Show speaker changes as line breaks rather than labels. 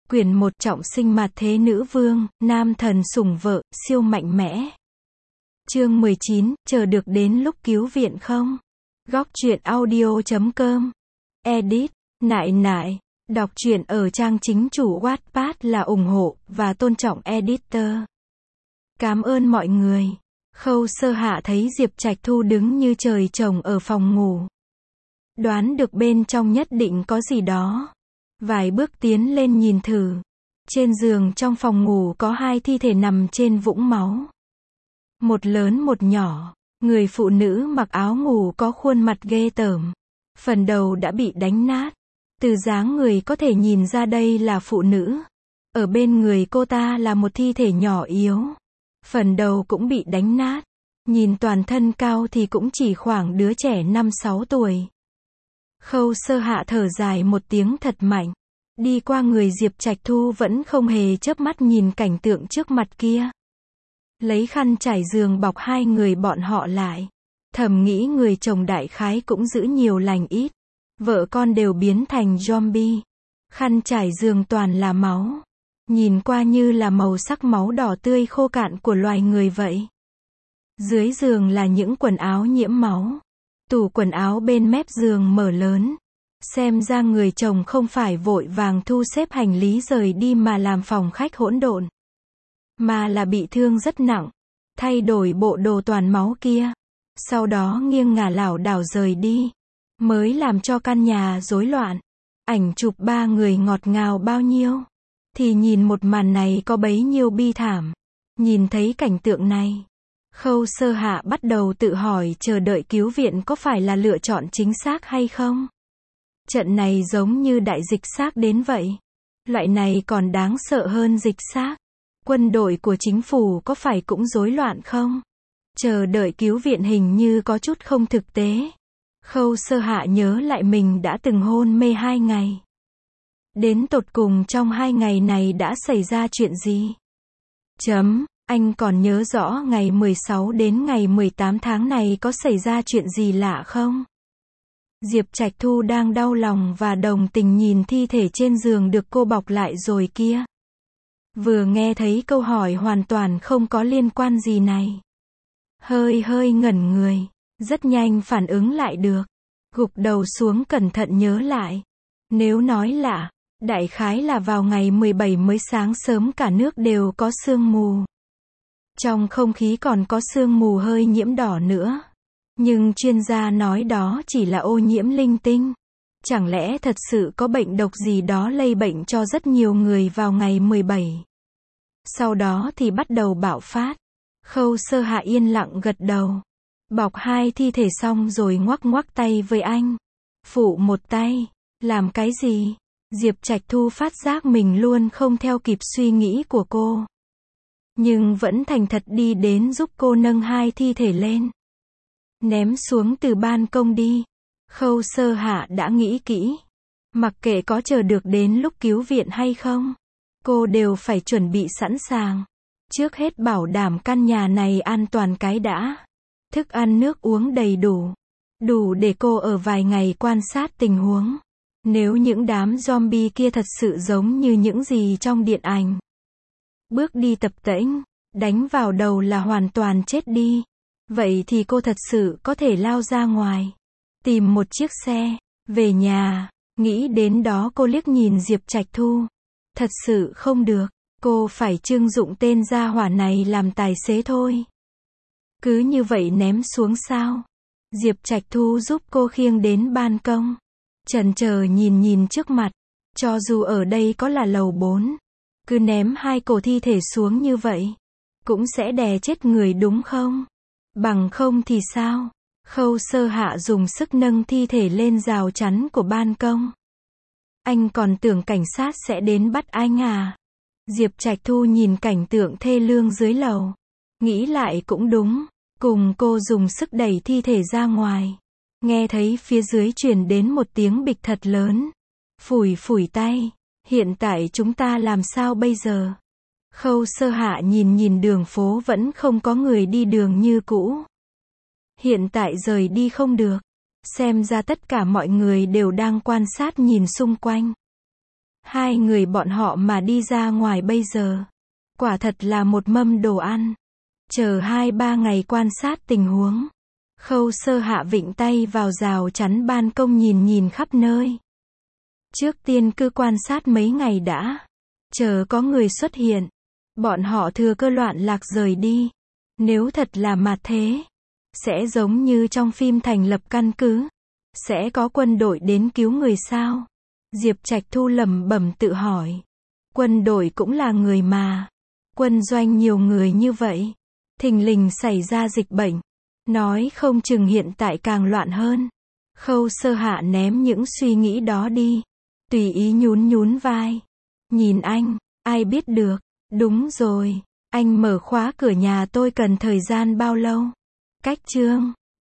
Quyển 1 trọng sinh mạt thế nữ vương, nam thần sủng vợ, siêu mạnh mẽ. Chương 19, chờ được đến lúc cứu viện không? Góc truyện audio.com. Edit, nại nại. Đọc truyện ở trang chính chủ Wattpad là ủng hộ và tôn trọng editor. Cảm ơn mọi người. Khâu Sơ Hạ thấy Diệp Trạch Thu đứng như trời trồng ở phòng ngủ. Đoán được bên trong nhất định có gì đó. Vài bước tiến lên nhìn thử. Trên giường trong phòng ngủ có hai thi thể nằm trên vũng máu. Một lớn một nhỏ. Người phụ nữ mặc áo ngủ có khuôn mặt ghê tởm. Phần đầu đã bị đánh nát. Từ dáng người có thể nhìn ra đây là phụ nữ. Ở bên người cô ta là một thi thể nhỏ yếu. Phần đầu cũng bị đánh nát. Nhìn toàn thân cao thì cũng chỉ khoảng đứa trẻ 5-6 tuổi. Khâu Sơ Hạ thở dài một tiếng thật mạnh. Đi qua người Diệp Trạch Thu vẫn không hề chớp mắt nhìn cảnh tượng trước mặt kia. Lấy khăn trải giường bọc hai người bọn họ lại. Thầm nghĩ người chồng đại khái cũng giữ nhiều lành ít. Vợ con đều biến thành zombie. Khăn trải giường toàn là máu. Nhìn qua như là màu sắc máu đỏ tươi khô cạn của loài người vậy. Dưới giường là những quần áo nhiễm máu. Tủ quần áo bên mép giường mở lớn. Xem ra người chồng không phải vội vàng thu xếp hành lý rời đi mà làm phòng khách hỗn độn. Mà là bị thương rất nặng. Thay đổi bộ đồ toàn máu kia. Sau đó nghiêng ngả lảo đảo rời đi. Mới làm cho căn nhà rối loạn. Ảnh chụp ba người ngọt ngào bao nhiêu. Thì nhìn một màn này có bấy nhiêu bi thảm. Nhìn thấy cảnh tượng này. Khâu Sơ Hạ bắt đầu tự hỏi chờ đợi cứu viện có phải là lựa chọn chính xác hay không? Trận này giống như đại dịch xác đến vậy. Loại này còn đáng sợ hơn dịch xác. Quân đội của chính phủ có phải cũng rối loạn không? Chờ đợi cứu viện hình như có chút không thực tế. Khâu Sơ Hạ nhớ lại mình đã từng hôn mê 2 ngày. Đến tột cùng trong 2 ngày này đã xảy ra chuyện gì? Anh còn nhớ rõ ngày 16 đến ngày 18 tháng này có xảy ra chuyện gì lạ không? Diệp Trạch Thu đang đau lòng và đồng tình nhìn thi thể trên giường được cô bọc lại rồi kia. Vừa nghe thấy câu hỏi hoàn toàn không có liên quan gì này. Hơi ngẩn người. Rất nhanh phản ứng lại được. Gục đầu xuống cẩn thận nhớ lại. Nếu nói lạ, đại khái là vào ngày 17 mới sáng sớm cả nước đều có sương mù. Trong không khí còn có sương mù hơi nhiễm đỏ nữa. Nhưng chuyên gia nói đó chỉ là ô nhiễm linh tinh. Chẳng lẽ thật sự có bệnh độc gì đó lây bệnh cho rất nhiều người vào ngày 17. Sau đó thì bắt đầu bạo phát. Khâu Sơ Hạ yên lặng gật đầu. Bọc hai thi thể xong rồi ngoắc ngoắc tay với anh. Phụ một tay. Làm cái gì? Diệp Trạch Thu phát giác mình luôn không theo kịp suy nghĩ của cô. Nhưng vẫn thành thật đi đến giúp cô nâng hai thi thể lên. Ném xuống từ ban công đi. Khâu Sơ Hạ đã nghĩ kỹ. Mặc kệ có chờ được đến lúc cứu viện hay không. Cô đều phải chuẩn bị sẵn sàng. Trước hết bảo đảm căn nhà này an toàn cái đã. Thức ăn nước uống đầy đủ. Đủ để cô ở vài ngày quan sát tình huống. Nếu những đám zombie kia thật sự giống như những gì trong điện ảnh. Bước đi tập tễnh, đánh vào đầu là hoàn toàn chết đi. Vậy thì cô thật sự có thể lao ra ngoài. Tìm một chiếc xe, về nhà. Nghĩ đến đó cô liếc nhìn Diệp Trạch Thu. Thật sự không được. Cô phải trưng dụng tên gia hỏa này làm tài xế thôi. Cứ như vậy ném xuống sao? Diệp Trạch Thu giúp cô khiêng đến ban công. Chần chờ nhìn trước mặt. Cho dù ở đây có là lầu 4. Cứ ném hai cổ thi thể xuống như vậy. Cũng sẽ đè chết người đúng không? Bằng không thì sao? Khâu Sơ Hạ dùng sức nâng thi thể lên rào chắn của ban công. Anh còn tưởng cảnh sát sẽ đến bắt anh à? Diệp Trạch Thu nhìn cảnh tượng thê lương dưới lầu. Nghĩ lại cũng đúng. Cùng cô dùng sức đẩy thi thể ra ngoài. Nghe thấy phía dưới truyền đến một tiếng bịch thật lớn. Phủi tay. Hiện tại chúng ta làm sao bây giờ? Khâu Sơ Hạ nhìn đường phố vẫn không có người đi đường như cũ. Hiện tại rời đi không được. Xem ra tất cả mọi người đều đang quan sát nhìn xung quanh. Hai người bọn họ mà đi ra ngoài bây giờ, quả thật là một mâm đồ ăn. Chờ 2-3 ngày quan sát tình huống. Khâu Sơ Hạ vịn tay vào rào chắn ban công nhìn khắp nơi. Trước tiên cứ quan sát mấy ngày đã. Chờ có người xuất hiện, bọn họ thừa cơ loạn lạc rời đi. Nếu thật là mà thế, sẽ giống như trong phim thành lập căn cứ. Sẽ có quân đội đến cứu người sao? Diệp Trạch Thu lẩm bẩm tự hỏi. Quân đội cũng là người mà. Quân doanh nhiều người như vậy. Thình lình xảy ra dịch bệnh. Nói không chừng hiện tại càng loạn hơn. Khâu Sơ Hạ ném những suy nghĩ đó đi. Tùy ý nhún vai. Nhìn anh, ai biết được. Đúng rồi, anh mở khóa cửa nhà tôi cần thời gian bao lâu? Cách chương